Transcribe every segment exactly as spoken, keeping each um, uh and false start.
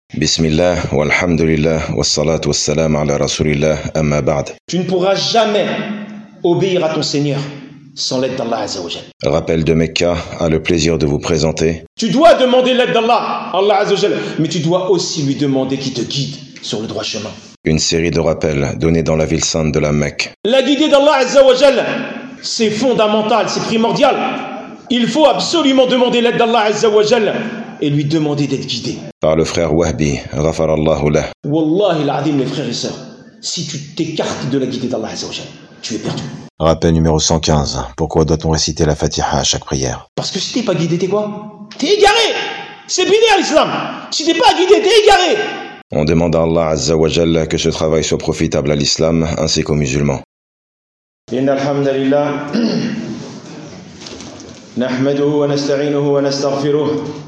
Bismillah, walhamdulillah, wassalatu wassalam ala rasulillah, amma ba'd. Tu ne pourras jamais obéir à ton Seigneur sans l'aide d'Allah Azza wa Jal. Rappel de Mecca a le plaisir de vous présenter. Tu dois demander l'aide d'Allah, Allah Azza wa Jal, mais tu dois aussi lui demander qu'il te guide sur le droit chemin. Une série de rappels donnés dans la ville sainte de la Mecque. La guidée d'Allah Azza wa Jal, c'est fondamental, c'est primordial. Il faut absolument demander l'aide d'Allah Azza wa Jal et lui demander d'être guidé. Par le frère Wahbi, ghafarallahu lah. Wallahi l'azim, les frères et sœurs, si tu t'écartes de la guidée d'Allah Azza wa Jal, tu es perdu. Rappel numéro cent quinze. Pourquoi doit-on réciter la Fatiha à chaque prière? Parce que si t'es pas guidé, t'es quoi? T'es égaré. C'est binaire l'islam. Si t'es pas guidé, t'es égaré. On demande à Allah Azza wa Jal que ce travail soit profitable à l'islam ainsi qu'aux musulmans. Inna alhamdulillah, nahmaduhu wa nasta'inuhu wa nastaghfiruh.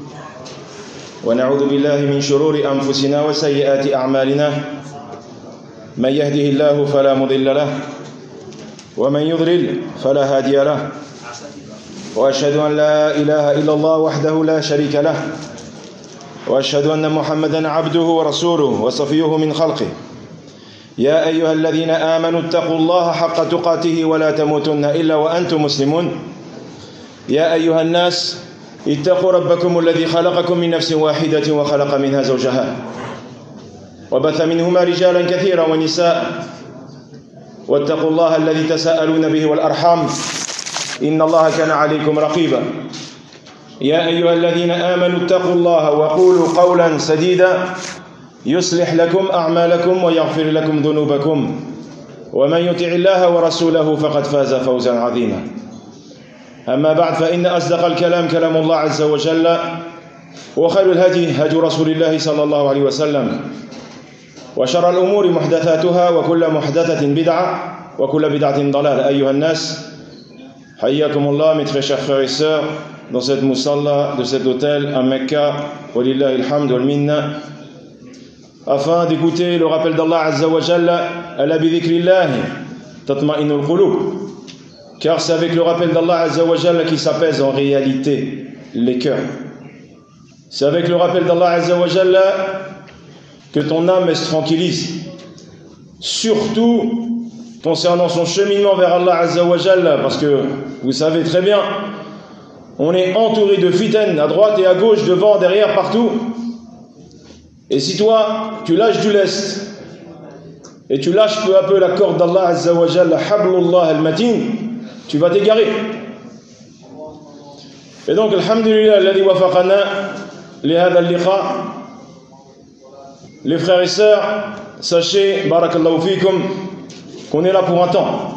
ونعوذ بالله من شرور أنفسنا وسيئات أعمالنا من يهده الله فلا مضل له ومن يضلل فلا هادي له وأشهد أن لا إله إلا الله وحده لا شريك له وأشهد أن محمدا عبده ورسوله وصفيه من خلقه يا أيها الذين آمنوا اتقوا الله حق تقاته ولا تموتن إلا وأنتم مسلمون يا أيها الناس اتقوا ربكم الذي خلقكم من نفس واحدة وخلق منها زوجها وبث منهما رجالا كثيرا ونساء واتقوا الله الذي تساءلون به والأرحام إن الله كان عليكم رقيبا يا أيها الذين آمنوا اتقوا الله وقولوا قولا سديدا يصلح لكم أعمالكم ويغفر لكم ذنوبكم ومن يطع الله ورسوله فقد فاز فوزا عظيما أما بعد فإن أصدق الكلام كلام الله عز وجل وخير الهدي هدي رسول الله صلى الله عليه وسلم وشر الأمور محدثاتها وكل محدثة بدعة وكل بدعة ضلالة أيها الناس حياكم الله mes très chers frères et sœurs dans cette musalla de cet hôtel à Mecca walillahi alhamd wal minna afin d'écouter le rappel d'Allah Azza wa Jalla ala bi dhikrillah tatma'innul qulub. Car c'est avec le rappel d'Allah Azza wa Jalla qui s'apaise en réalité les cœurs. C'est avec le rappel d'Allah Azza wa Jalla que ton âme se tranquillise. Surtout concernant son cheminement vers Allah Azza wa Jalla, parce que vous savez très bien, on est entouré de fitanes à droite et à gauche, devant, derrière, partout. Et si toi, tu lâches du lest, et tu lâches peu à peu la corde d'Allah Azza wa Jalla, hablullah al-matin, tu vas t'égarer. Et donc, alhamdulillah, alladhi wafaqana li hadha al-liqa. Les frères et sœurs, sachez, barakallahu fikum, qu'on est là pour un temps.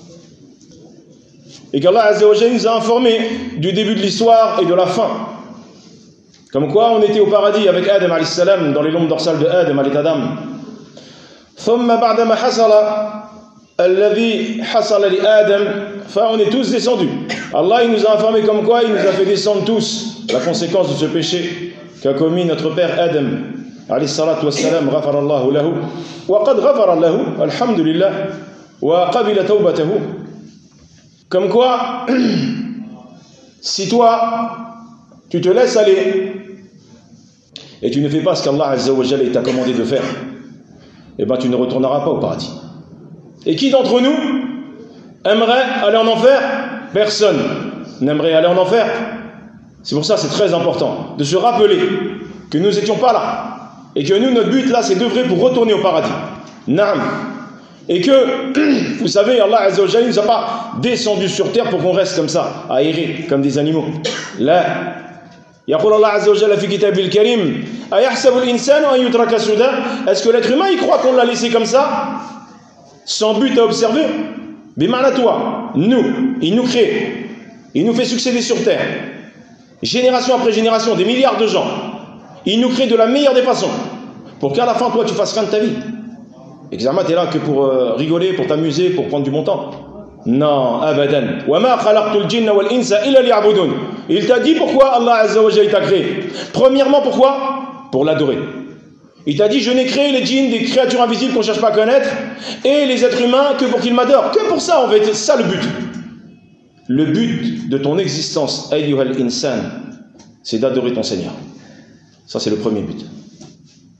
Et qu'Allah Azza wa Jalla nous a informé du début de l'histoire et de la fin. Comme quoi, on était au paradis avec Adam alayhi salam, dans les lombes dorsales de Adam alayhi Adam. ثم بعدما حصل الذي حصل لآدم, enfin on est tous descendus. Allah il nous a informé comme quoi il nous a fait descendre tous la conséquence de ce péché qu'a commis notre père Adam alayhi salatu wassalam, ghafarallahu lahu wa qad ghafara lahu alhamdulillah wa qabila tawbatahu. Comme quoi si toi tu te laisses aller et tu ne fais pas ce qu'Allah Azza wa Jalla t'a commandé de faire, eh ben tu ne retourneras pas au paradis. Et qui d'entre nous aimerait aller en enfer? Personne n'aimerait aller en enfer. C'est pour ça que c'est très important de se rappeler que nous n'étions pas là. Et que nous, notre but là, c'est d'œuvrer pour retourner au paradis. Naam. Et que, vous savez, Allah Azza wa Jalla ne nous a pas descendu sur terre pour qu'on reste comme ça, à errer comme des animaux. Là, يقول الله عز وجل في كتابه الكريم أيحسب الإنسان أن يترك سدى. Est-ce que l'être humain il croit qu'on l'a laissé comme ça sans but à observer? Bimana toi, nous, il nous crée, il nous fait succéder sur terre, génération après génération, des milliards de gens, il nous crée de la meilleure des façons, pour qu'à la fin toi tu fasses rien de ta vie. Examen, t'es là que pour euh, rigoler, pour t'amuser, pour prendre du bon temps. Non, abadan. Wa ma khalaqtul jinna wal insa illa liya'budun. Il t'a dit pourquoi Allah Azza wa Jalla t'a créé. Premièrement, pourquoi? Pour l'adorer. Il t'a dit, je n'ai créé les djinns, des créatures invisibles qu'on ne cherche pas à connaître, et les êtres humains que pour qu'ils m'adorent. Que pour ça, en fait, c'est ça le but. Le but de ton existence, ayyuhal insan, c'est d'adorer ton Seigneur. Ça, c'est le premier but.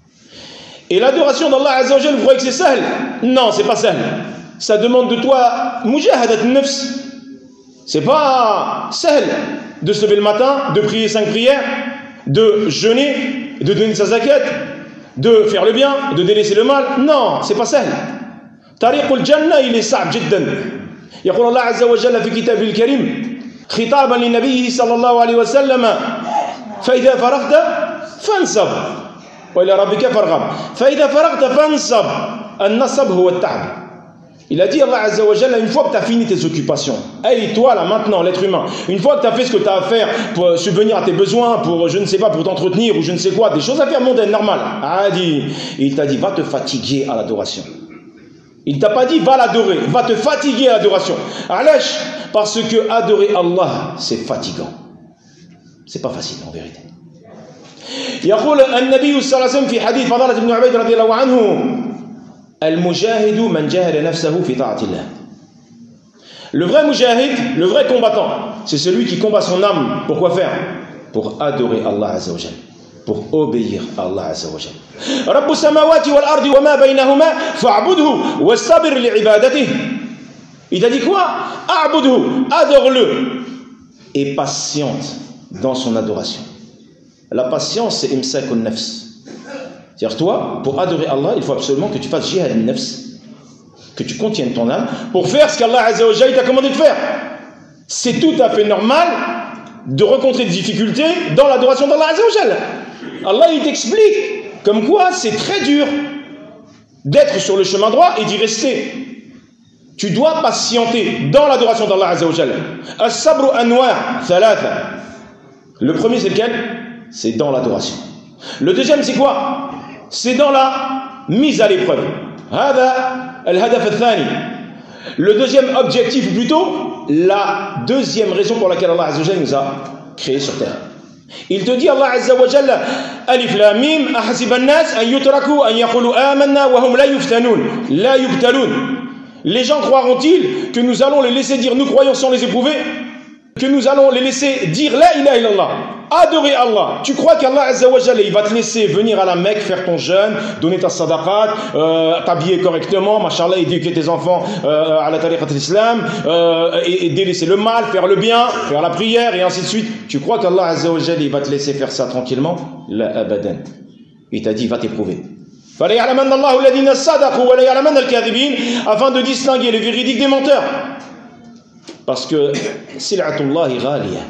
Et l'adoration d'Allah Azza wa Jal, vous croyez que c'est sahl? Non, c'est pas sahl. Ça demande de toi mujahadat nafs. C'est pas sahl de se lever le matin, de prier cinq prières, de jeûner, de donner sa zakat, de faire le bien, de délaisser le mal. Non, c'est pas sahl. طريق الجنة il est صعب جدا. يقول الله عز وجل في كتابه الكريم خطابا لنبيه صلى الله عليه وسلم فإذا فرغت فانصب وإلى ربك فارغب فإذا فرغت فانصب النصب هو التعب. Il a dit Allah Azza wa Jalla, une fois que tu as fini tes occupations, hey, toi là maintenant, l'être humain, une fois que tu as fait ce que tu as à faire pour subvenir à tes besoins, pour je ne sais pas, pour t'entretenir ou je ne sais quoi, des choses à faire mondaines, normales, ah, dit, il t'a dit va te fatiguer à l'adoration. Il t'a pas dit va l'adorer, va te fatiguer à l'adoration. Alash, parce que adorer Allah, c'est fatigant. C'est pas facile en vérité. يقول النبي صلى الله عليه وسلم في حديث فضالة بن عبيد رضي الله عنه المجاهد من جاهد نفسه في طاعة الله. Le vrai mujahid, le vrai combattant, c'est celui qui combat son âme. Pour quoi faire? Pour adorer Allah Azza wa Jal, pour obéir à Allah Azza wa Jal. رب السماوات والأرض وما بينهما فاعبده واصطبر لعبادته. Il a dit quoi? أعبده, adore-le et patiente dans son adoration. La patience, c'est imsak al-nafs. C'est-à-dire, toi, pour adorer Allah, il faut absolument que tu fasses jihad al-nafs, que tu contiennes ton âme, pour faire ce qu'Allah Azza wa Jalla t'a commandé de faire. C'est tout à fait normal de rencontrer des difficultés dans l'adoration d'Allah Azza wa Jalla. Allah, il t'explique comme quoi c'est très dur d'être sur le chemin droit et d'y rester. Tu dois patienter dans l'adoration d'Allah Azza wa Jalla. As-sabru anwa' thalatha. Le premier, c'est lequel? C'est dans l'adoration. Le deuxième, c'est quoi? C'est dans la mise à l'épreuve. Le deuxième objectif, ou plutôt la deuxième raison pour laquelle Allah Azza wa Jalla nous a créés sur terre. Il te dit, Allah Azza wa Jalla, Alif Lam Mim, ahasiba an-nas an yutraku an yaqulu amanna wa hum la yuftanun, la yubtalun. Les gens croiront-ils que nous allons les laisser dire nous croyons sans les éprouver? Que nous allons les laisser dire la ilaha illallah, adorer Allah. Tu crois qu'Allah Azza wa Jalla, il va te laisser venir à la Mecque, faire ton jeûne, donner ta sadaqat, euh, t'habiller correctement, machallah, éduquer tes enfants euh, à la tariqat de l'islam, euh, et, et délaisser le mal, faire le bien, faire la prière, et ainsi de suite. Tu crois qu'Allah Azza wa Jalla, il va te laisser faire ça tranquillement? La abadan. Il t'a dit, il va t'éprouver. Afin de distinguer les véridiques des menteurs. Parce que sil'atullahi ghaliya.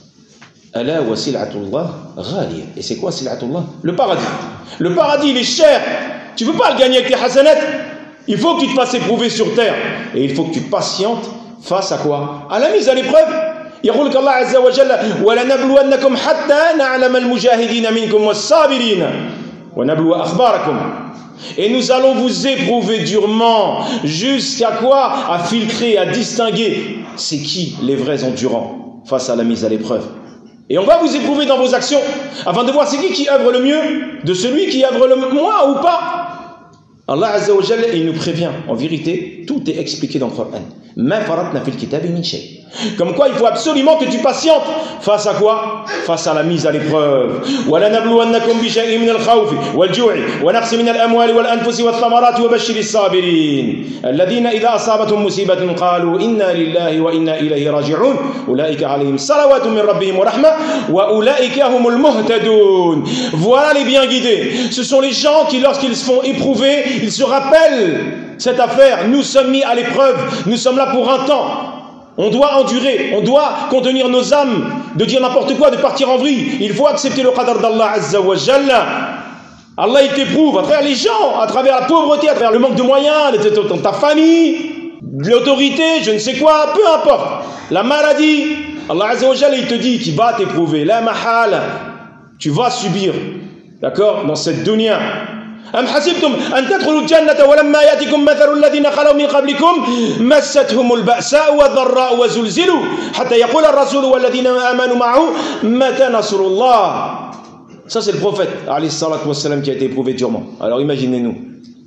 Ala wa sil'atullah ghaliya. Et c'est quoi sil'atullah? Le paradis. Le paradis, il est cher. Tu ne peux pas le gagner avec tes hasanat. Il faut que tu te fasses éprouver sur terre. Et il faut que tu patientes face à quoi? À la mise à l'épreuve. يقول الله عز وجل ولنبلونكم حتى نعلم المجاهدين منكم والصابرين ونبلو أخباركم. Et nous allons vous éprouver durement. Jusqu'à quoi? À filtrer, à distinguer c'est qui les vrais endurants face à la mise à l'épreuve. Et on va vous éprouver dans vos actions afin de voir c'est qui qui œuvre le mieux de celui qui œuvre le moins ou pas. Allah Azza wa Jalla, il nous prévient. En vérité, tout est expliqué dans le Coran. Ma faratna fil kitabi min shay. Comme quoi, il faut absolument que tu patientes. Face à quoi? Face à la mise à l'épreuve. وَلَنَبْلُوَنَّكُمْ بِشَيْءٍ مِنَ الْخَوْفِ وَالْجُوعِ وَنَقْصٍ مِنَ الْأَمْوَالِ وَالْأَنْفُسِ وَالثَّمَرَاتِ وَبَشِّرِ الصَّابِرِينَ الَّذِينَ إِذَا أَصَابَتْهُم مُّصِيبَةٌ قَالُوا إِنَّا لِلَّهِ وَإِنَّا إِلَيْهِ راجعون أُولَئِكَ عَلَيْهِمْ صَلَوَاتٌ مِّن رَّبِّهِمْ وَرَحْمَةٌ وَأُولَئِكَ هُمُ الْمُهْتَدُونَ. Voilà les bien guidés. Ce sont les gens qui, lorsqu'ils se font éprouver, ils se rappellent cette affaire. Nous sommes mis à l'épreuve. Nous sommes là pour un temps. On doit endurer, on doit contenir nos âmes, de dire n'importe quoi, de partir en vrille. Il faut accepter le qadar d'Allah Azza wa Jalla. Allah, il t'éprouve à travers les gens, à travers la pauvreté, à travers le manque de moyens, de ta famille, l'autorité, je ne sais quoi, peu importe. La maladie, Allah Azza wa Jalla, il te dit qu'il va t'éprouver. La mahal, tu vas subir, d'accord, dans cette dunya. أم حسبتم أن تدخلوا الجنة ولما يأتكم مثل الذين خلوا من قبلكم مستهم البأساء والضراء وزلزلوا حتى يقول الرسول والذين آمنوا معه متى نصر الله. Ça c'est le prophète alayhi salatu wassalam qui a été éprouvé durement. Alors imaginez-nous.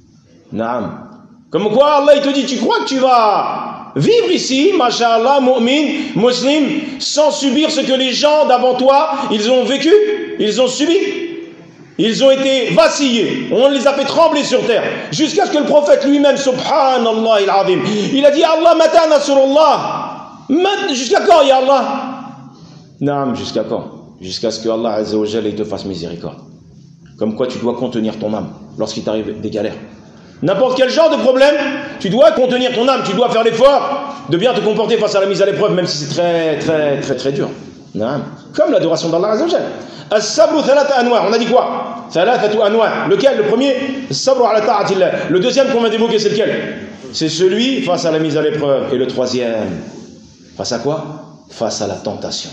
Naam. Comme quoi Allah il te dit, tu crois que tu vas vivre ici, masha'Allah, mu'min, muslim, sans subir ce que les gens d'avant toi, ils ont vécu, ils ont subi? Ils ont été vacillés, on les a fait trembler sur terre, jusqu'à ce que le prophète lui-même, subhanallah il-azim, il a dit Allah mata nasrullah, jusqu'à quand ya Allah? Non, jusqu'à quand? Jusqu'à ce que Allah azza wa jalla te fasse miséricorde. Comme quoi tu dois contenir ton âme lorsqu'il t'arrive des galères. N'importe quel genre de problème, tu dois contenir ton âme, tu dois faire l'effort de bien te comporter face à la mise à l'épreuve, même si c'est très très très très dur. Non. Comme l'adoration d'Allah azza wa jalla. As-sabru thalatha anwa', on a dit quoi? Thalathatu anwa'. Lequel? Le premier, as-sabru ala ta'atillah. Le deuxième qu'on vient d'évoquer, c'est lequel? C'est celui face à la mise à l'épreuve. Et le troisième, face à quoi? Face à la tentation.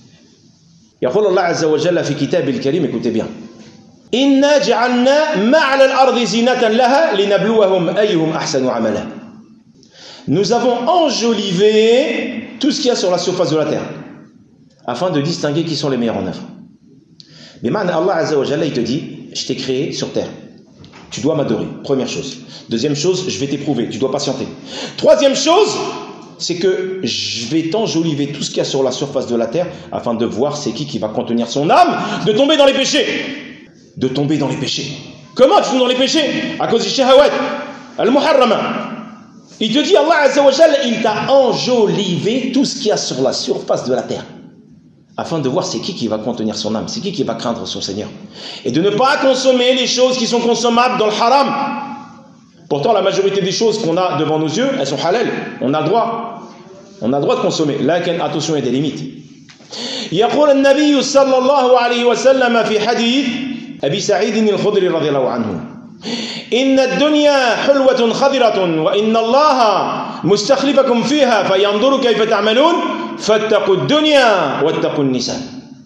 يقول الله عز وجل في كتابه الكريم, écoutez bien, إنا جعلنا ما على الأرض زينة لها لنبلوهم أيهم أحسن عملا. Nous avons enjolivé tout ce qu'il y a sur la surface de la terre afin de distinguer qui sont les meilleurs en œuvre. Mais maintenant, Allah Azza wa Jalla, il te dit, je t'ai créé sur terre. Tu dois m'adorer, première chose. Deuxième chose, je vais t'éprouver, tu dois patienter. Troisième chose, c'est que je vais t'enjoliver tout ce qu'il y a sur la surface de la terre afin de voir c'est qui qui va contenir son âme de tomber dans les péchés. De tomber dans les péchés. Comment tu tombes dans les péchés? À cause du shahawat, al-muharrama. Il te dit, Allah Azza wa Jalla, il t'a enjolivé tout ce qu'il y a sur la surface de la terre afin de voir c'est qui qui va contenir son âme, c'est qui qui va craindre son Seigneur. Et de ne pas consommer les choses qui sont consommables dans le haram. Pourtant, la majorité des choses qu'on a devant nos yeux, elles sont halal. On a le droit. On a le droit de consommer. Là, attention, il y a des limites. يقول النبي صلى الله عليه وسلم في حديث أبي سعيد الخدري رضي الله عنه إن الدنيا حلوة خضرة وإن الله مستخلفكم فيها فينظر كيف تعملون فاتقوا الدنيا واتقوا النساء.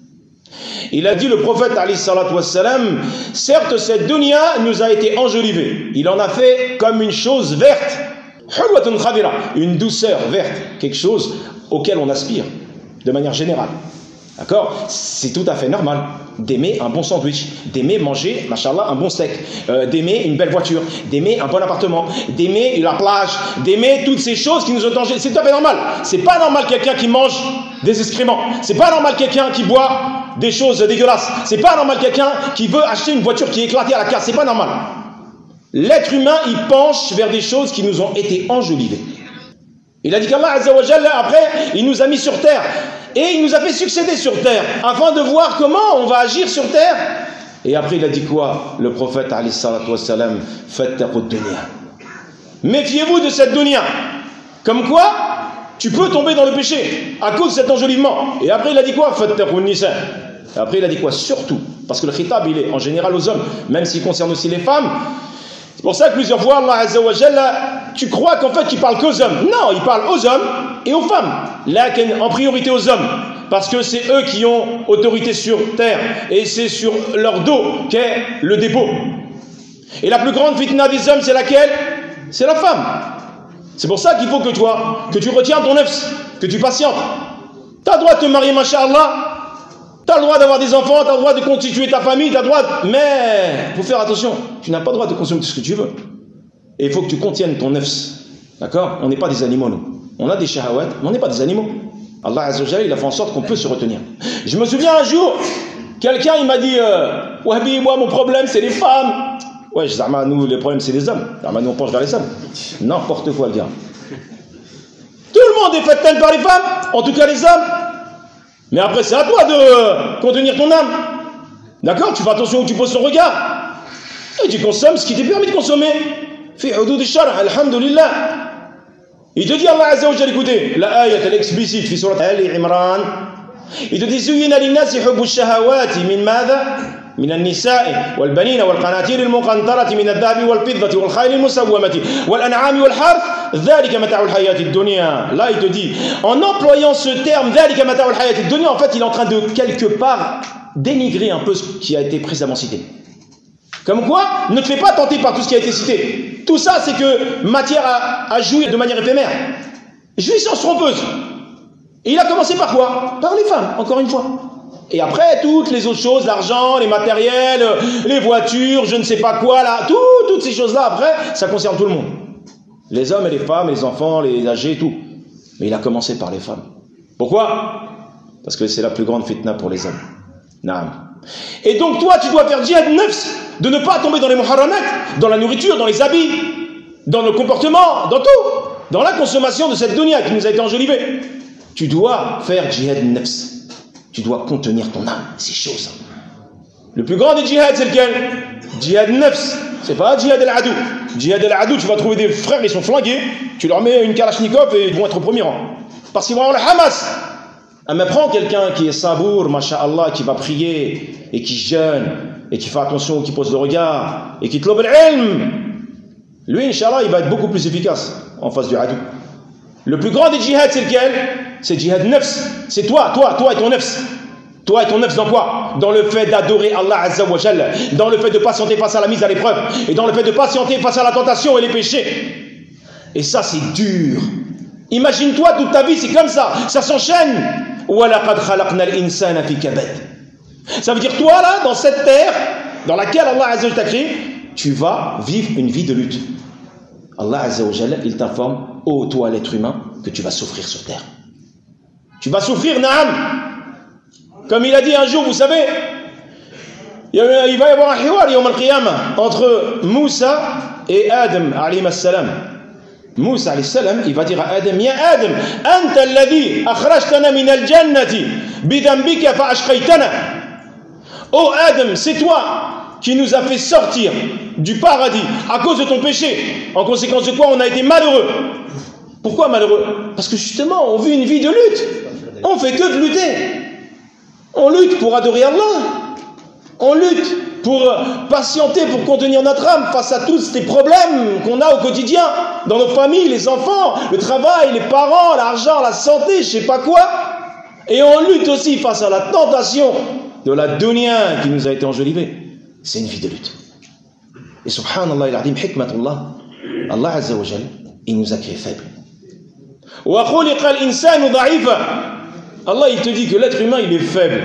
Il a dit, le prophète alayhi salatu wassalam, certes cette dunya nous a été enjolivée. Il en a fait comme une chose verte, hulwatun khadira, une douceur verte, quelque chose auquel on aspire de manière générale. D'accord? C'est tout à fait normal d'aimer un bon sandwich, d'aimer manger, machallah, un bon steak, euh, d'aimer une belle voiture, d'aimer un bon appartement, d'aimer la plage, d'aimer toutes ces choses qui nous ont tangé. C'est tout à fait normal. C'est pas normal quelqu'un qui mange des excréments. C'est pas normal quelqu'un qui boit des choses dégueulasses. C'est pas normal quelqu'un qui veut acheter une voiture qui est éclatée à la casse. C'est pas normal. L'être humain, il penche vers des choses qui nous ont été enjolivées. Il a dit qu'Allah Azza wa Jalla, après, il nous a mis sur terre. Et il nous a fait succéder sur terre, afin de voir comment on va agir sur terre. Et après il a dit quoi? Le prophète alayhi salatu wassalam, fattaqud dunya. Méfiez-vous de cette dunya. Comme quoi, tu peux tomber dans le péché, à cause de cet enjolivement. Et après il a dit quoi? Fattaqun nisa. Après il a dit quoi? Surtout, parce que le khitab il est en général aux hommes, même s'il concerne aussi les femmes. C'est pour ça que plusieurs fois Allah Azza wa Jalla, tu crois qu'en fait il parle qu'aux hommes. Non, il parle aux hommes et aux femmes. Là, en priorité aux hommes, parce que c'est eux qui ont autorité sur terre et c'est sur leur dos qu'est le dépôt. Et la plus grande fitna des hommes, c'est laquelle? C'est la femme. C'est pour ça qu'il faut que toi, que tu retiens ton nefs, que tu patientes. Tu as le droit de te marier, masha'Allah. Tu as le droit d'avoir des enfants, tu as le droit de constituer ta famille, tu as le droit, de... mais il faut faire attention, tu n'as pas le droit de consommer tout ce que tu veux. Et il faut que tu contiennes ton nefs. D'accord? On n'est pas des animaux, nous. On a des shahawat, mais on n'est pas des animaux. Allah Azza wa Jalla, il a fait en sorte qu'on peut se retenir. Je me souviens un jour, quelqu'un il m'a dit euh, Wahbi, moi mon problème c'est les femmes. Ouais, Zama, nous le problème c'est les hommes. Zama, nous on penche vers les hommes. N'importe quoi, le gars. Tout le monde est fait par les femmes, en tout cas les hommes. Mais après, c'est à toi de contenir ton âme. D'accord? Tu fais attention où tu poses ton regard. Et tu consommes ce qui t'est permis de consommer. Fi hudud al-shar', alhamdulillah. Il te dit, Allah Azza wa Jalla, écoutez, la ayat, elle est explicite, fi surat Ali Imran. Il te dit, zuyina linnasi hubbu ash-shahawati min madha? من النساء والبنين والقناطير المقنطرة من الذهب والفضة والخيل المسومة والأنعام والحرث ذلك متاع الحياة الدنيا. Là il te dit, en employant ce terme ذلك متاع الحياة الدنيا, en fait il est en train de quelque part dénigrer un peu ce qui a été précédemment cité. Comme quoi, ne te fais pas tenter par tout ce qui a été cité. Tout ça c'est que matière à, à jouir de manière éphémère. Jouissance trompeuse. Et il a commencé par quoi? Par les femmes, encore une fois. Et après, toutes les autres choses, l'argent, les matériels, les voitures, je ne sais pas quoi, là, tout, toutes ces choses-là, après, ça concerne tout le monde. Les hommes et les femmes, les enfants, les âgés, tout. Mais il a commencé par les femmes. Pourquoi? Parce que c'est la plus grande fitna pour les hommes. Naam. Et donc toi, tu dois faire djihad nafs, de ne pas tomber dans les muharramat, dans la nourriture, dans les habits, dans le comportement, dans tout, dans la consommation de cette dunya qui nous a été enjolivée. Tu dois faire djihad nafs. Tu dois contenir ton âme. C'est chaud ça. Le plus grand des djihad, c'est lequel? Djihad nafs. C'est pas djihad al-adou. Djihad al-adou, tu vas trouver des frères, ils sont flingués, tu leur mets une kalachnikov et ils vont être au premier rang. Parce qu'ils vont avoir le Hamas. Ah, mais prends quelqu'un qui est sabour, masha'Allah, qui va prier, et qui jeûne, et qui fait attention, qui pose le regard, et qui tlob al-ilm. Lui, Inch'Allah, il va être beaucoup plus efficace en face du adou. Le plus grand des djihad, c'est lequel? C'est djihad nafs. C'est toi, toi, toi et ton nafs. Toi et ton nafs dans quoi? Dans le fait d'adorer Allah Azza wa Jalla, dans le fait de patienter face à la mise à l'épreuve, et dans le fait de patienter face à la tentation et les péchés. Et ça, c'est dur. Imagine-toi, toute ta vie, c'est comme ça. Ça s'enchaîne. Ça veut dire, toi, là, dans cette terre, dans laquelle Allah Azza wa Jalla t'a créé, tu vas vivre une vie de lutte. Allah Azza wa Jalla, il t'informe, ô toi, l'être humain, que tu vas souffrir sur terre. Tu vas souffrir, Naam. Comme il a dit un jour, vous savez, il va y avoir un hiwar yawm al-qiyamah entre Moussa et Adam alayhi salam. Moussa alayhi salam, il va dire à Adam, ya Adam, anta alladhi akhrajtana min al-jannati bidhanbika fa ashqaytana. Oh Adam, c'est toi qui nous a fait sortir du paradis à cause de ton péché. En conséquence de quoi on a été malheureux. Pourquoi malheureux? Parce que justement, on vit une vie de lutte. On fait que de lutter. On lutte pour adorer Allah. On lutte pour patienter, pour contenir notre âme face à tous ces problèmes qu'on a au quotidien, dans nos familles, les enfants, le travail, les parents, l'argent, la santé, je sais pas quoi. Et on lutte aussi face à la tentation de la dunya qui nous a été enjolivée. C'est une vie de lutte. Et subhanallah, il a dit, hikmatullah, Allah Azza wa Jal, il nous a créé faibles. Wa khuliqa al-insanu da'ifa. Allah, il te dit que l'être humain, il est faible.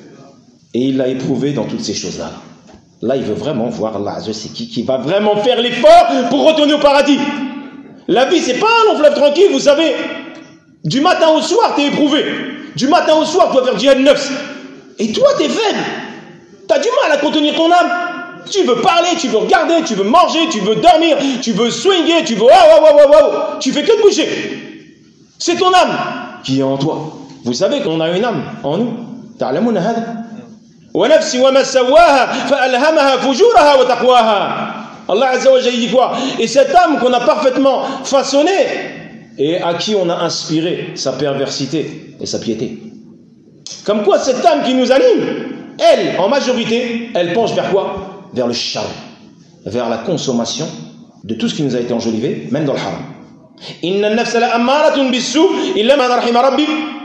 Et il l'a éprouvé dans toutes ces choses-là. Là, il veut vraiment voir Allah Azza wa Jal, c'est qui qui va vraiment faire l'effort pour retourner au paradis. La vie, c'est pas un long fleuve tranquille, vous savez. Du matin au soir, tu es éprouvé. Du matin au soir, tu dois faire djihad nafs. Et toi, tu es faible. Tu as du mal à contenir ton âme. Tu veux parler, tu veux regarder, tu veux manger, tu veux dormir, tu veux swinguer, tu veux waouh, waouh, waouh, waouh. Tu fais que de bouger. C'est ton âme qui est en toi. Vous savez qu'on a une âme en nous. تعلمون هذا ونفس وما سواها فألهمها فجورها وتقواها. Allah Azza wa Jalla dit quoi? Et cette âme qu'on a parfaitement façonnée et à qui on a inspiré sa perversité et sa piété. Comme quoi cette âme qui nous anime, elle, en majorité, elle penche vers quoi? Vers le shar, vers la consommation de tout ce qui nous a été enjolivé, même dans le haram. Inna an-nafsa la'ammaratun bis-su' illa man rahima rabbi.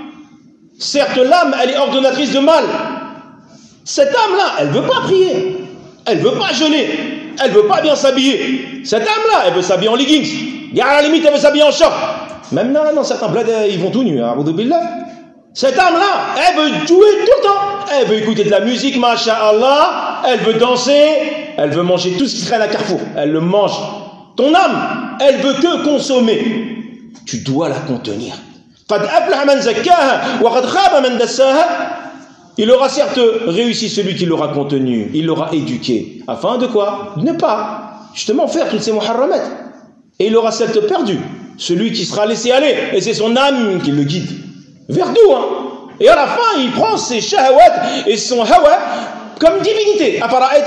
Certes, l'âme, elle est ordonnatrice de mal. Cette âme-là, elle ne veut pas prier, elle ne veut pas jeûner, elle ne veut pas bien s'habiller. Cette âme-là, elle veut s'habiller en leggings. Et à la limite, elle veut s'habiller en short. Même là, dans certains bleds, ils vont tout nus. Cette âme-là, elle veut jouer tout le temps. Elle veut écouter de la musique, masha'Allah. Elle veut danser. Elle veut manger tout ce qui traîne à Carrefour. Elle le mange. Ton âme, elle veut que consommer. Tu dois la contenir. Il aura certes réussi celui qui l'aura contenu. Il l'aura éduqué. Afin de quoi? Ne pas, justement, faire toutes ces muharramat. Et il aura certes perdu celui qui sera laissé aller. Et c'est son âme qui le guide. Vers d'où, hein? Et à la fin, il prend ses shahawat et son hawa comme divinité.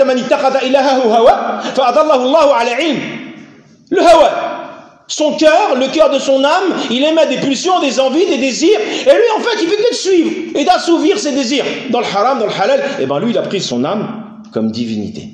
Le hawa, son cœur, le cœur de son âme, il émet des pulsions, des envies, des désirs. Et lui, en fait, il fait que de suivre et d'assouvir ses désirs. Dans le haram, dans le halal, et bien lui, il a pris son âme comme divinité.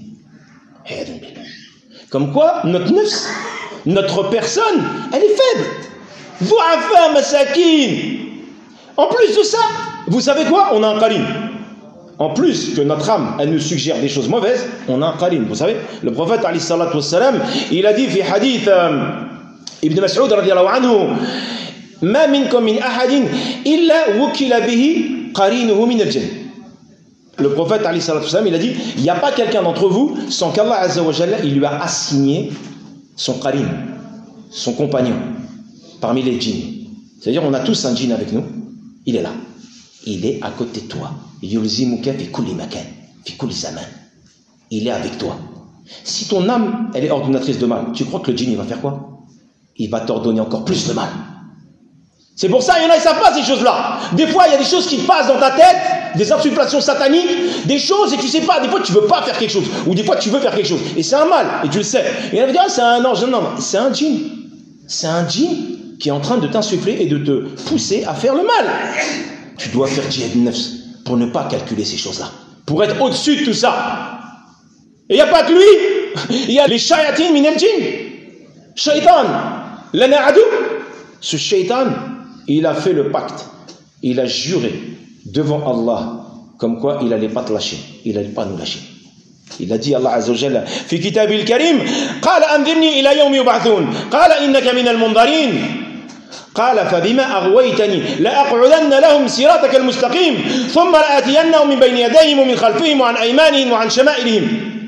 Comme quoi, notre nafs, notre personne, elle est faible. Du'afa masakin. En plus de ça, vous savez quoi? On a un qarin. En plus que notre âme, elle nous suggère des choses mauvaises, on a un qarin. Vous savez, le prophète, alayhi salatu wassalam, il a dit, fi hadith euh, Ibn Mas'ud, radiyallahu anhu, ma minkum min ahadin illa wukila bihi qarinuhu min al-jinn. Le prophète, alayhi salatu wassalam, il a dit, il n'y a pas quelqu'un d'entre vous sans qu'Allah Azza wa Jalla, il lui a assigné son qarin, son compagnon, parmi les djinns. C'est-à-dire, on a tous un djinn avec nous. Il est là. Il est à côté de toi. Yulzimuka fi kulli makan. fi kulli zaman. Il est avec toi. Si ton âme, elle est ordonnatrice de mal, tu crois que le djinn, il va faire quoi? Il va t'ordonner encore plus de mal. C'est pour ça, il y en a, ils ne savent pas ces choses-là. Des fois, il y a des choses qui passent dans ta tête, des insufflations sataniques, des choses, et tu ne sais pas, des fois, tu ne veux pas faire quelque chose, ou des fois, tu veux faire quelque chose, et c'est un mal, et tu le sais. Et on va dire, ah, c'est un ange. Non, non, c'est un djinn. C'est un djinn qui est en train de t'insuffler et de te pousser à faire le mal. Tu dois faire djihad nafs pour ne pas calculer ces choses-là, pour être au-dessus de tout ça. Et il n'y a pas que lui, il y a les shayatin min al-jinn. Shaitan, lana adou. Ce shaitan, il a fait le pacte, il a juré devant Allah, comme quoi il n'allait pas te lâcher, il n'allait pas nous lâcher. Il a dit, Allah Azza wa Jalla, fi kitabil karim, qala anzirni ila yawmi yub'athun, qala innaka min al-mundarin, qala fabima aghwaytani, la aq'udanna lahum siratak al-mustaqim, thumma la'atiyannahum min bayni yadayhim wa min khalfihim wa an aymanihim wa an shama'ilihim.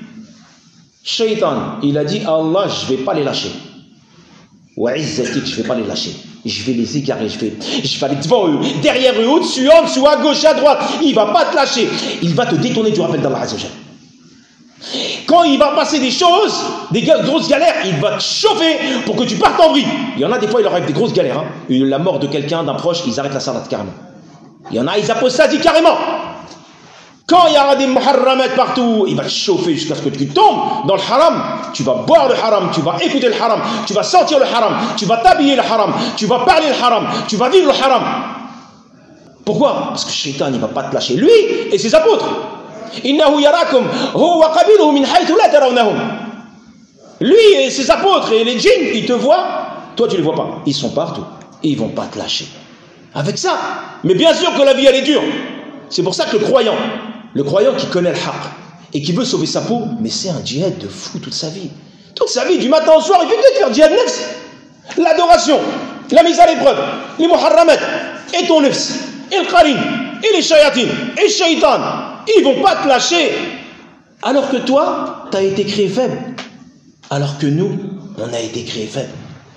Shaitan, il a dit à Allah, je ne vais pas les lâcher. Wa izzatik, je ne vais pas les lâcher. Je vais les égarer, je vais, je vais aller devant eux, derrière eux, au-dessus, en dessous, à gauche, à droite. Il ne va pas te lâcher. Il va te détourner du rappel d'Allah Azza wa Jalla. Quand il va passer des choses, des grosses galères, il va te chauffer pour que tu partes en vrille. Il y en a des fois, il leur arrive des grosses galères. Hein. La mort de quelqu'un, d'un proche, ils arrêtent la salade carrément. Il y en a, ils apostatient carrément. Quand il y aura des muharramat partout, il va te chauffer jusqu'à ce que tu tombes dans le haram. Tu vas boire le haram, tu vas écouter le haram, tu vas sentir le haram, tu vas t'habiller le haram, tu vas parler le haram, tu vas vivre le haram. Pourquoi? Parce que Shaitan, il ne va pas te lâcher. Lui et ses apôtres. Innahu yarakum huwa qabiluhu min haythu la tarawnahum. Lui et ses apôtres et les djinns, ils te voient, toi tu ne les vois pas. Ils sont partout et ils ne vont pas te lâcher. Avec ça. Mais bien sûr que la vie, elle est dure. C'est pour ça que le croyant, le croyant qui connaît le haqq et qui veut sauver sa peau, mais c'est un djihad de fou toute sa vie. Toute sa vie, du matin au soir, il fait que faire djihad nafs. L'adoration, la mise à l'épreuve, les muharramat, et ton nafs, et le qarin, et les shayatin, et le shaitan, ils ne vont pas te lâcher. Alors que toi, tu as été créé faible. Alors que nous, on a été créé faible.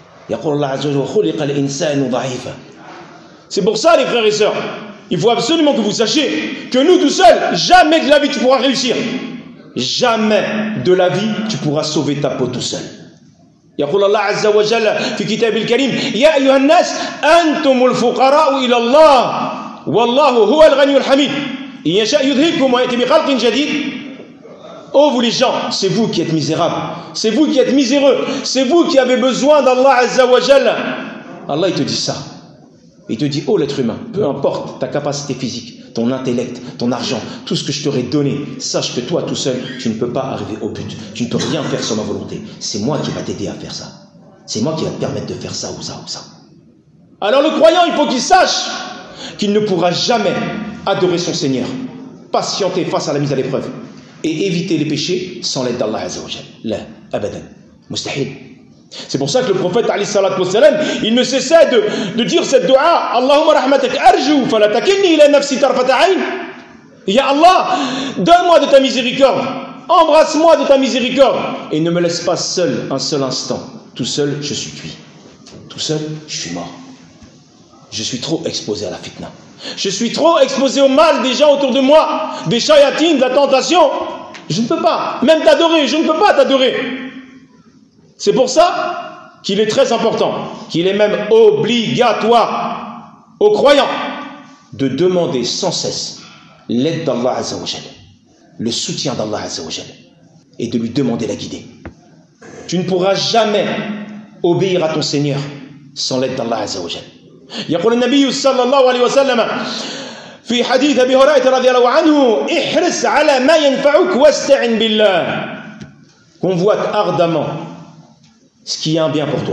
C'est pour ça, les frères et sœurs, il faut absolument que vous sachiez que nous tout seuls, jamais de la vie tu pourras réussir. Jamais de la vie tu pourras sauver ta peau tout seul. يقول الله عز وجل في كتاب الكريم يا أيها الناس أنتم الفقراء إلى الله والله هو الغني الحميد إن يشاء يذهبكم ويأتي بخلق جديد. Oh vous les gens, c'est vous qui êtes misérables, c'est vous qui êtes miséreux, c'est vous qui avez besoin d'Allah Azza wa Jalla. Allah il te dit ça. Il te dit, oh l'être humain, peu importe ta capacité physique, ton intellect, ton argent, tout ce que je t'aurais donné, sache que toi tout seul, tu ne peux pas arriver au but. Tu ne peux rien faire sur ma volonté. C'est moi qui va t'aider à faire ça. C'est moi qui va te permettre de faire ça ou ça ou ça. Alors le croyant, il faut qu'il sache qu'il ne pourra jamais adorer son Seigneur, patienter face à la mise à l'épreuve et éviter les péchés sans l'aide d'Allah Azza wa Jalla. La, abadan, mustahil. C'est pour ça que le prophète alayhi salatu wassalam, il ne cessait de, de dire cette dua, Allahumma rahmatak arju fala takilni ila nafsi tarfata ayn. Ya Allah, donne-moi de ta miséricorde, embrasse-moi de ta miséricorde et ne me laisse pas seul un seul instant. Tout seul, je suis cuit. Tout seul, je suis mort. Je suis trop exposé à la fitna. Je suis trop exposé au mal des gens autour de moi, des shayatines, de la tentation. Je ne peux pas, même t'adorer, je ne peux pas t'adorer. C'est pour ça qu'il est très important, qu'il est même obligatoire aux croyants de demander sans cesse l'aide d'Allah Azza wa Jalla, le soutien d'Allah Azza wa Jalla, et de lui demander la guider. Tu ne pourras jamais obéir à ton Seigneur sans l'aide d'Allah Azza wa Jalla. يقول النبي صلى الله عليه وسلم في حديث أبي هريرة رضي الله عنه احرص على ما ينفعك واستعن بالله. Convoite ardemment ce qui est un bien pour toi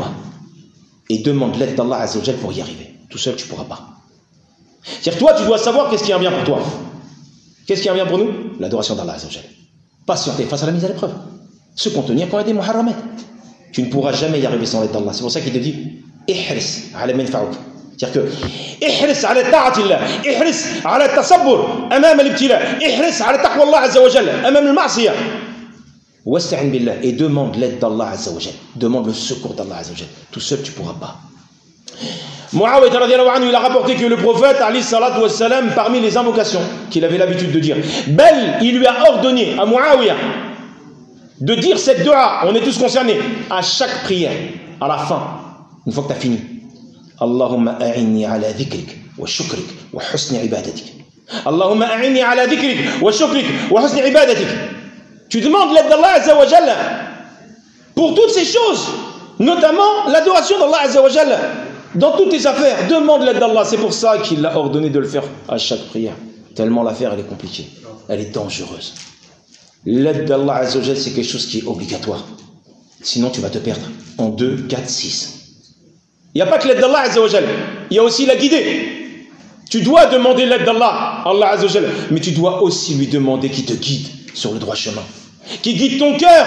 et demande l'aide d'Allah Azza wa Jalla pour y arriver. Tout seul, tu ne pourras pas. C'est-à-dire, toi, tu dois savoir qu'est-ce qui est un bien pour toi. Qu'est-ce qui est un bien pour nous? L'adoration d'Allah Azza wa Jalla. Patienter face à la mise à l'épreuve. Se contenir quand il y a des muharramat. Tu ne pourras jamais y arriver sans l'aide d'Allah. C'est pour ça qu'il te dit ihris ala ma yanfa'uk. C'est-à-dire que ihris ala ta'atillah, ihris ala tasabbur amam al-ibtila, ihris ala taqwa Allah Azza wa Jalla amam al-ma'siyah. Wasta'in billah, et demande l'aide d'Allah Azza wa Jalla. Demande le secours d'Allah Azza wa Jalla. Tout seul, tu ne pourras pas. Muawiyah radiyallahu anhu, il a rapporté que le prophète, alayhi salatu wassalam, parmi les invocations qu'il avait l'habitude de dire, Bel, il lui a ordonné à Muawiyah de dire cette dua, on est tous concernés, à chaque prière, à la fin, une fois que tu as fini. Allahumma a'inni ala dhikrik wa shukrik wa husni ibadatik. Allahumma a'inni ala dhikrik wa shukrik wa husni ibadatik. Tu demandes l'aide d'Allah Azza wa Jalla pour toutes ces choses, notamment l'adoration d'Allah Azza wa Jalla. Dans toutes tes affaires, demande l'aide d'Allah. C'est pour ça qu'il a ordonné de le faire à chaque prière. Tellement l'affaire, elle est compliquée. Elle est dangereuse. L'aide d'Allah Azza wa Jalla, c'est quelque chose qui est obligatoire. Sinon, tu vas te perdre en deux, quatre, six. Il n'y a pas que l'aide d'Allah Azza wa Jalla. Il y a aussi la guider. Tu dois demander l'aide d'Allah, Allah Azza wa Jalla. Mais tu dois aussi lui demander qu'il te guide sur le droit chemin. Qui guide ton cœur.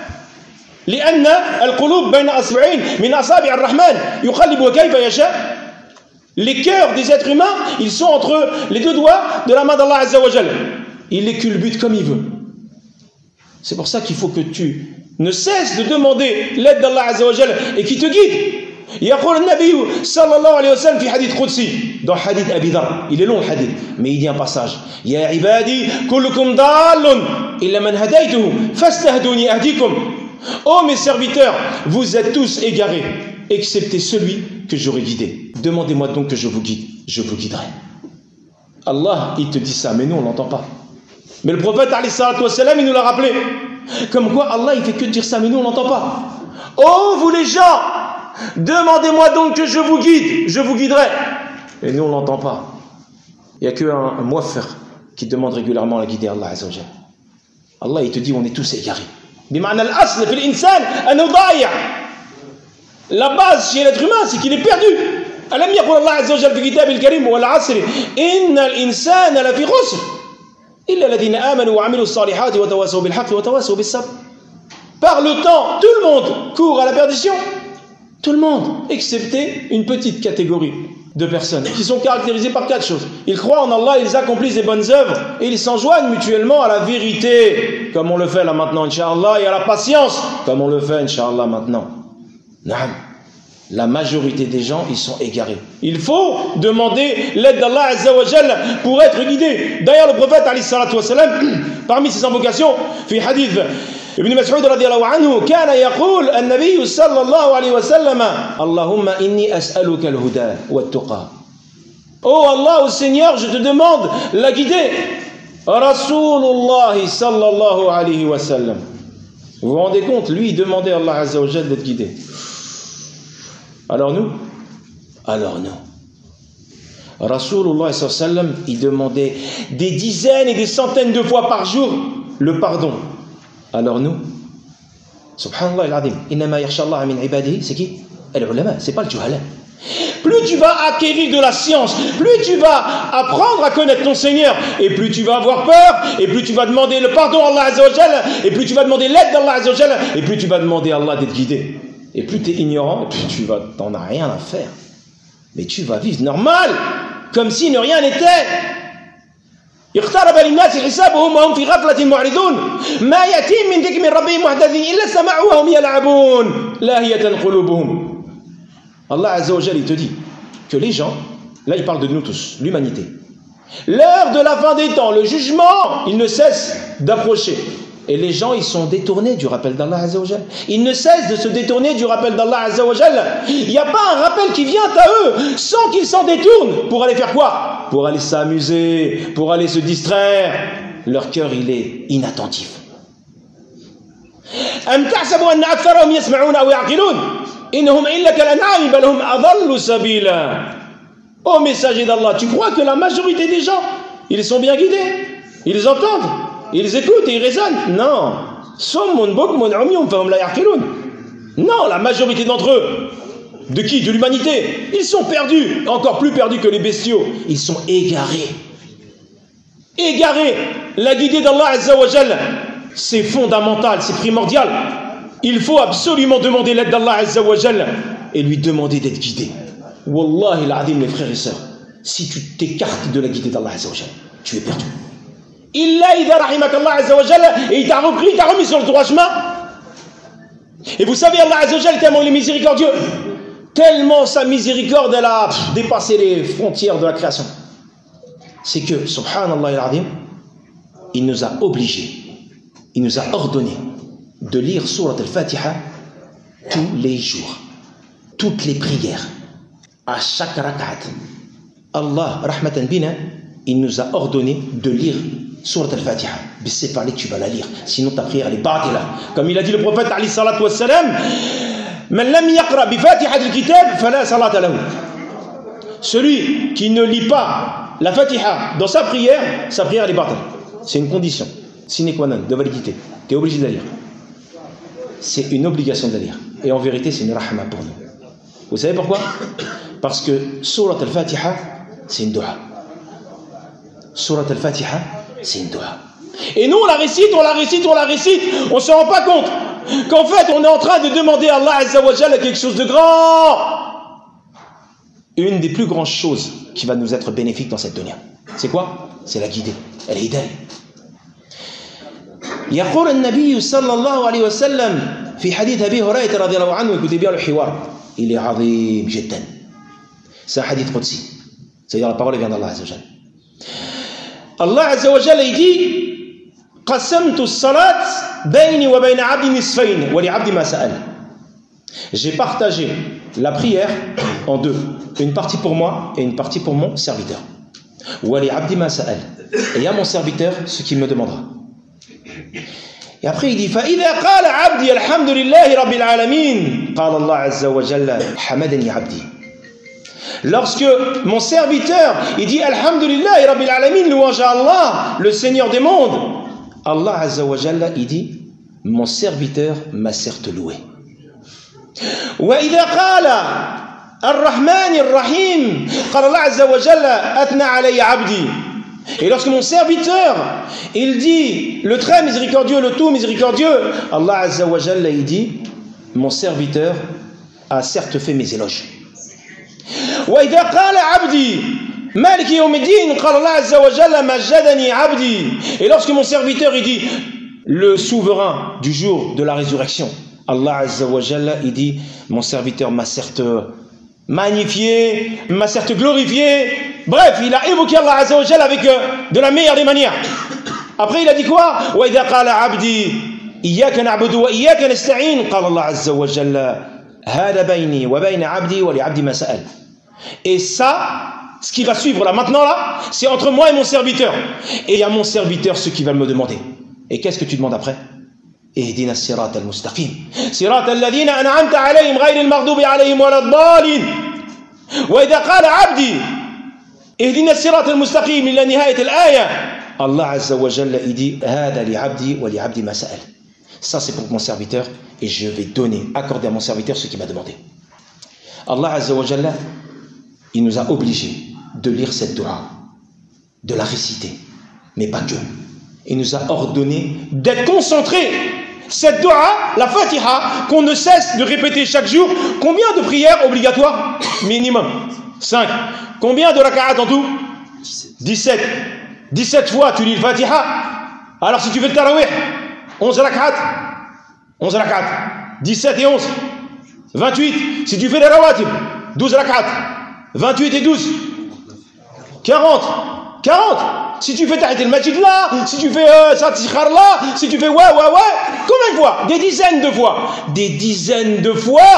لأن القلوب بين أصبعين من أصابع الرحمن يقلبها كيف يشاء. Les cœurs des êtres humains, ils sont entre les deux doigts de la main d'Allah Azza wa Jalla. Il les culbute comme il veut. C'est pour ça qu'il faut que tu ne cesses de demander l'aide d'Allah Azza wa Jalla et qu'il te guide. يقول النبي صلى الله عليه وسلم في حديث قدسي dans hadith Abi Dharr, il est long le hadith mais il dit un passage يا عبادي كلكم ضال إلا من هديته فاستهدوني أهديكم. Oh mes serviteurs, vous êtes tous égarés, excepté celui que j'aurai guidé. Demandez-moi donc que je vous guide, je vous guiderai. Allah, il te dit ça, mais nous on l'entend pas. Mais le prophète, alayhi salatu wassalam, il nous l'a rappelé. Comme quoi Allah, il fait que dire ça, mais nous on l'entend pas. Oh vous les gens, demandez-moi donc que je vous guide, je vous guiderai. Et nous on l'entend pas. Il n'y a qu'un un muwaffir qui demande régulièrement à guider Allah Azza wa Jalla. Allah, il te dit on est tous égarés. بمعنى الأصل في الإنسان أنه ضايع. La base chez l'être humain, c'est qu'il est perdu. ألم يقل الله عز وجل في كتابه الكريم والعصر إن الإنسان لفي خسر إلا الذين آمنوا وعملوا الصالحات وتواصوا بالحق وتواصوا بالصبر. Par le temps, tout le monde court à la perdition. Tout le monde, excepté une petite catégorie de personnes qui sont caractérisées par quatre choses. Ils croient en Allah, ils accomplissent des bonnes œuvres et ils s'enjoignent mutuellement à la vérité, comme on le fait là maintenant, Inch'Allah, et à la patience, comme on le fait, Inch'Allah, maintenant. Naam. La majorité des gens, ils sont égarés. Il faut demander l'aide d'Allah Azza wa Jalla pour être guidé. D'ailleurs, le prophète, alayhi salatu wassalam, parmi ses invocations, fi hadith ابن مسعود رضي الله عنه كان يقول النبي صلى الله عليه وسلم اللهم إني أسألك الهدى والتقى. Oh Allah, au Seigneur, je te demande la guider. Rasulullah sallallahu alayhi wa sallam. Vous vous rendez compte, lui, il demandait à Allah Azza wa Jalla d'être guidé. Alors nous Alors nous. Rasulullah sallallahu alayhi wa sallam, il demandait des dizaines et des centaines de fois par jour le pardon. Alors nous, subhanallah al-azim, innama yakhsha Allah min ibadihi, c'est qui? Al-ulama, c'est pas le juhala. Plus tu vas acquérir de la science, plus tu vas apprendre à connaître ton Seigneur, et plus tu vas avoir peur, et plus tu vas demander le pardon à Allah Azza wa Jalla, et plus tu vas demander l'aide d'Allah Azza wa Jalla, et plus tu vas demander à Allah d'être guidé. Et plus tu es ignorant, et plus tu vas, t'en as rien à faire. Mais tu vas vivre normal, comme si ne rien n'était. اقترب للناس حسابهم وهم في غفلة معرضون ما يأتيهم من ذكر من ربهم محدث إلا سمعوا وهم يلعبون لاهية قلوبهم. Allah Azza wa Jalla, il te dit que les gens, là il parle de nous tous, l'humanité, l'heure de la fin des temps, le jugement, il ne cesse d'approcher. Et les gens, ils sont détournés du rappel d'Allah Azza wa Jalla. Ils ne cessent de se détourner du rappel d'Allah Azza wa Jalla. Il n'y a pas un rappel qui vient à eux sans qu'ils s'en détournent. Pour aller faire quoi? Pour aller s'amuser, pour aller se distraire. Leur cœur, il est inattentif. أم تحسبوا أن أكثرهم يسمعون أو يعقلون إنهم إلا كالأنعام بل هم أضل سبيلا. Ô messager d'Allah, tu crois que la majorité des gens, ils sont bien guidés? Ils entendent? Ils écoutent et ils raisonnent? Non. Non, la majorité d'entre eux, de qui? De l'humanité. Ils sont perdus, encore plus perdus que les bestiaux. Ils sont égarés. Égarés. La guidée d'Allah Azza wa Jalla, c'est fondamental, c'est primordial. Il faut absolument demander l'aide d'Allah Azza wa Jalla et lui demander d'être guidé. Wallahi al-azim, mes frères et sœurs, si tu t'écartes de la guidée d'Allah Azza wa Jalla, tu es perdu. Illa idha rahimakallah Azza wa Jalla, et il t'a repris, il t'a remis sur le droit chemin. Et vous savez, Allah Azza wa Jalla, tellement il est miséricordieux, tellement sa miséricorde, elle a pff, dépassé les frontières de la création. C'est que, subhanallah al-azim, il nous a obligés, il nous a ordonné de lire Surat al-Fatiha tous les jours, toutes les prières, à chaque rak'at. Allah, rahmatan bina, il nous a ordonné de lire Surat al-Fatiha. Mais c'est parlé, tu vas la lire, sinon ta prière elle est batila. Comme il a dit le prophète alayhi salatu wassalam, Man lam yaqra bi Fatiha al-kitab fala salata lahu. Celui qui ne lit pas la Fatiha dans sa prière, sa prière elle est batila. C'est une condition sine qua non de validité. Tu es obligé de la lire. C'est une obligation de la lire. Et en vérité, c'est une rahma pour nous. Vous savez pourquoi? Parce que Surat al-Fatiha, c'est une dua. Surat al-Fatiha, c'est une dua. Et nous, on la récite, on la récite, on la récite. On ne se rend pas compte qu'en fait, on est en train de demander à Allah Azza wa Jalla quelque chose de grand. Une des plus grandes choses qui va nous être bénéfique dans cette dunya. C'est quoi? C'est la guider. Elle est hidayah. يقول النبي صلى الله عليه وسلم في حديث أبي هريرة رضي الله عنه, écoutez bien le hiwar, il est عظيم جدا. C'est un hadith qudsi, c'est-à-dire la parole vient d'Allah Azza wa Jalla. Allah Azza wa Jalla il dit قسمت الصلاة بيني وبين عبدي نصفين ولعبدي ما سأل. J'ai partagé la prière en deux, une partie pour moi et une partie pour mon serviteur. ولعبدي ما سأل. Et à mon serviteur ce qu'il me demandera. Et après il dit فإذا قال عبدي الحمد لله رب العالمين قال الله عز وجل حمدني عبدي. Lorsque mon serviteur il dit Alhamdulillah Rabbil Alamin, louange à Allah, le Seigneur des mondes, Allah Azza wa Jalla il dit mon serviteur m'a certes loué. وإذا قال الرحمن الرحيم قال الله عز وجل أثنى علي عبدي. Et lorsque mon serviteur il dit le très miséricordieux, le tout miséricordieux, Allah Azza wa Jalla il dit mon serviteur a certes fait mes éloges. وإذا قال عبدي مالك يوم الدين قال الله عز وجل مجدني عبدي. Et lorsque mon serviteur il dit le souverain du jour de la résurrection, Allah Azza wa Jalla il dit mon serviteur m'a certes magnifié, m'a certes glorifié. Bref, il a évoqué Allah Azza wa Jalla avec de la meilleure des manières. Après il a dit quoi? وإذا قال عبدي إياك نعبد وإياك نستعين قال الله عز وجل هذا بيني وبين عبدي ولعبدي ما سأل. Et ça, ce qui va suivre là maintenant là, c'est entre moi et mon serviteur. Et à mon serviteur ce qu'il va me demander. Et qu'est-ce que tu demandes après? اهدنا الصراط المستقيم صراط الذين أنعمت عليهم غير المغضوب عليهم ولا الضالين. وإذا قال عبدي اهدنا الصراط المستقيم إلى نهاية الآية الله عز وجل il dit هذا لعبدي ولعبدي ما سأل. Ça c'est pour mon serviteur et je vais donner, accorder à mon serviteur ce qu'il m'a demandé. Allah Azza wa Jalla il nous a obligés de lire cette dua, de la réciter, mais pas que. Il nous a ordonné d'être concentrés. Cette dua, la Fatiha, qu'on ne cesse de répéter chaque jour. Combien de prières obligatoires? Minimum cinq. Combien de raka'at en tout? dix-sept. dix-sept fois tu lis le Fatiha. Alors si tu fais le tarawih, onze raka'at. onze raka'at. dix-sept et onze. vingt-huit. Si tu fais les rawatib, douze raka'at. vingt-huit et douze. quarante. quarante. Si tu fais Tahit al-Majid là, si tu fais euh, Satikhar là, si tu fais ouais, ouais, ouais, combien de fois? Des dizaines de fois. Des dizaines de fois,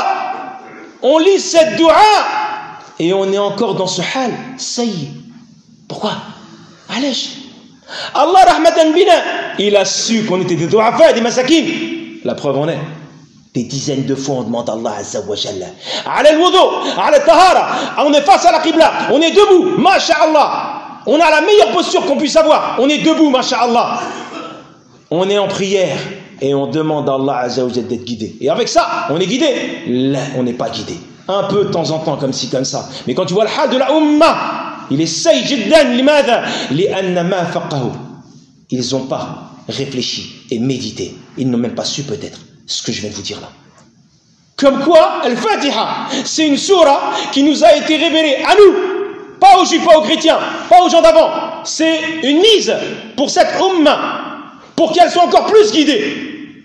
on lit cette dua et on est encore dans ce hal. Saïd. Pourquoi? Allège. Allah rahmatan bina, il a su qu'on était des du'afa, des masakin. La preuve en est. Des dizaines de fois on demande à Allah Azza wa Jalla. Ala al-wudu, ala al-tahara, on est face à la qibla, on est debout, masha'Allah. On a la meilleure posture qu'on puisse avoir. On est debout, masha'Allah. On est en prière et on demande à Allah Azza wa Jalla d'être guidé. Et avec ça, on est guidé. Là, on n'est pas guidé. Un peu de temps en temps, comme ci, comme ça. Mais quand tu vois le hal de la umma, il est saïd jiddan, limadha, li'anna ma faqahu. Ils n'ont pas réfléchi et médité. Ils n'ont même pas su peut-être ce que je viens de vous dire là. Comme quoi, Al-Fatiha, c'est une sourate qui nous a été révélée à nous. Pas aux juifs, pas aux chrétiens, pas aux gens d'avant. C'est une mise pour cette umma, pour qu'elle soit encore plus guidée.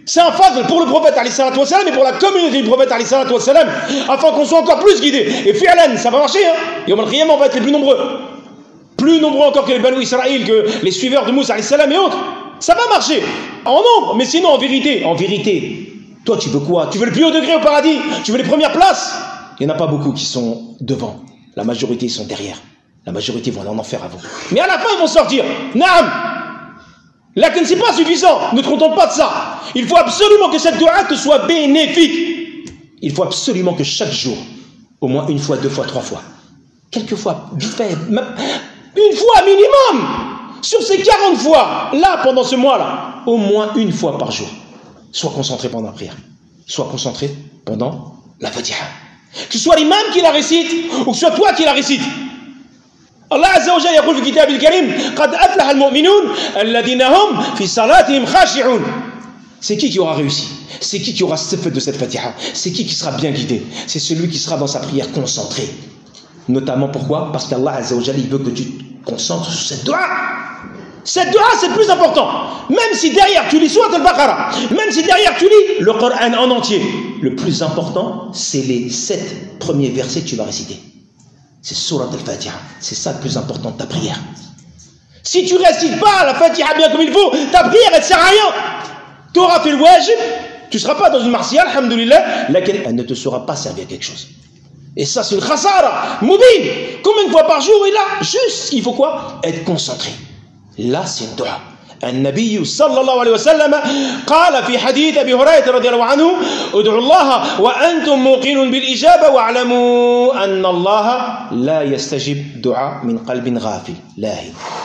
C'est un fadl pour le prophète alayhi salatu wa salam et pour la communauté du prophète alayhi salatu wa salam, afin qu'on soit encore plus guidés. Et fi'lan, ça va marcher, hein. Yawm al-Qiyamah, on va être les plus nombreux. Plus nombreux encore que les Banu Israël, que les suiveurs de Moussa alayhi salam et autres. Ça va marcher. En nombre, mais sinon en vérité, en vérité, toi tu veux quoi? Tu veux le plus haut degré au paradis? Tu veux les premières places? Il n'y en a pas beaucoup qui sont devant. La majorité sont derrière. La majorité vont aller en enfer avant. Mais à la fin, ils vont sortir. Naam. Là, que c'est pas suffisant. Ne te contente pas de ça. Il faut absolument que cette dua te soit bénéfique. Il faut absolument que chaque jour, au moins une fois, deux fois, trois fois, quelques fois, vite fait, une fois minimum, sur ces quarante fois, là, pendant ce mois-là, au moins une fois par jour, sois concentré pendant la prière. Sois concentré pendant la Fatiha. Que ce soit l'imam qui la récite, ou que ce soit toi qui la récite. Allah Azza wa Jalla يقول في كتابه الكريم قد أفلح المؤمنون الذين هم في صلاتهم خاشعون. C'est qui qui aura réussi? C'est qui qui aura ce fait de cette Fatiha? C'est qui qui sera bien guidé? C'est celui qui sera dans sa prière concentré. Notamment pourquoi? Parce qu'Allah Azza wa Jalla il veut que tu te concentres sur cette dua. Cette dua c'est le plus important. Même si derrière tu lis Surat al-Baqarah, même si derrière tu lis le Coran en entier, le plus important c'est les sept premiers versets que tu vas réciter. C'est Surat al-Fatiha. C'est ça le plus important de ta prière. Si tu ne récites pas la Fatiha bien comme il faut, ta prière elle ne sert à rien. Tu auras fait le wajib, tu ne seras pas dans une martiale, alhamdoulilah, laquelle elle ne te sera pas servie à quelque chose. Et ça c'est une khasara, moubin. Combien de fois par jour? Et là, juste, il faut quoi? Être concentré. Là c'est une dua. النبي صلى الله عليه وسلم قال في حديث أبي هريرة رضي الله عنه ادعوا الله وأنتم موقنون بالإجابة واعلموا أن الله لا يستجيب دعاء من قلب غافل لاهٍ.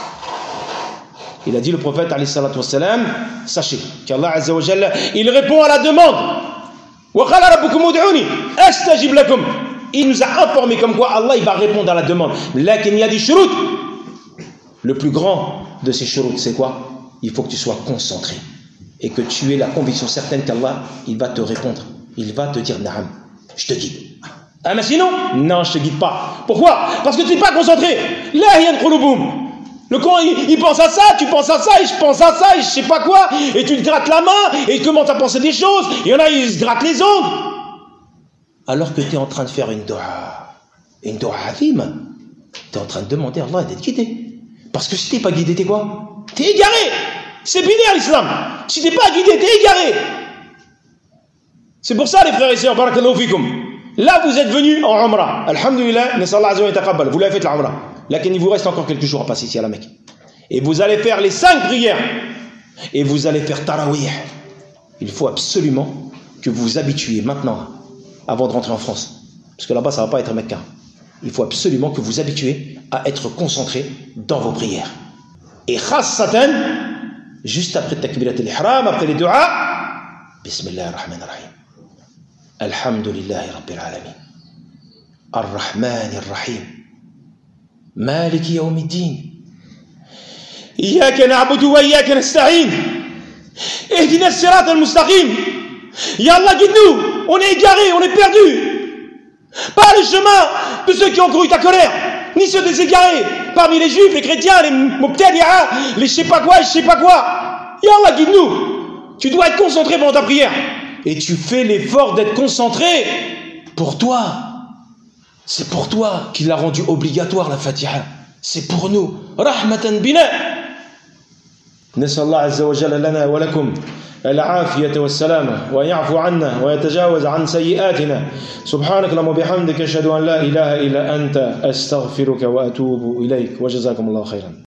Il a dit le prophète alayhi salatu wassalam, sachez qu'Allah Azza wa Jalla il répond à la demande. وقال ربكم ادعوني أستجب لكم. Il nous a informé comme quoi Allah il va répondre à la demande. Lakin il y a des shurut. Le plus grand de ces shurut c'est quoi? Il faut que tu sois concentré et que tu aies la conviction certaine qu'Allah il va te répondre, il va te dire Naam, je te guide. Ah mais sinon, non je te guide pas. Pourquoi? Parce que tu n'es pas concentré. La hiyan qulubuhum. Le Coran il, il pense à ça, tu penses à ça, et je pense à ça, et je sais pas quoi, et tu te grattes la main, et tu commences à penser des choses, il y en a ils se grattent les ongles. Alors que tu es en train de faire une dua, une dua azim, tu es en train de demander à Allah d'être guidé. Parce que si tu n'es pas guidé, tu es quoi? Tu es égaré. C'est binaire l'islam. Si tu n'es pas guidé, tu es égaré. C'est pour ça les frères et sœurs, barakallahu fikum. Là vous êtes venus en Umrah. Alhamdulillah, nasallahu azza wa taqabbal. Vous l'avez fait la Umrah. Là il vous reste encore quelques jours à passer ici à la Mecque. Et vous allez faire les cinq prières. Et vous allez faire tarawih. Il faut absolument que vous vous habituiez maintenant, avant de rentrer en France. Parce que là-bas ça ne va pas être Mecca. Il faut absolument que vous vous habituiez à être concentré dans vos prières. Et khassatan, juste après takbirat al-ihram, après les du'a, bismillah ar-Rahman ar-Rahim. Alhamdulillahi Rabbil Alamin. Ar-Rahman ar-Rahim. Maliki yawmiddin. Iyaka na'budu wa iyaka nasta'in. Ihdina as-sirat al-mustaqim. Ya Allah, guide-nous. On est égarés, on est perdus. Pas le chemin de ceux qui ont couru ta colère, ni ceux des égarés, parmi les juifs, les chrétiens, les mubtadi'a, les je sais pas quoi, je sais pas quoi. Ya Allah, guide-nous. Tu dois être concentré pendant ta prière. Et tu fais l'effort d'être concentré pour toi. C'est pour toi qu'il a rendu obligatoire la Fatiha. C'est pour nous. Rahmatan bina. Nas'Allah azza wa jalla lana wa lakum العافية والسلامة ويعفو عنا ويتجاوز عن سيئاتنا سبحانك اللهم وبحمدك أشهد أن لا إله إلا أنت أستغفرك وأتوب إليك وجزاكم الله خيرا.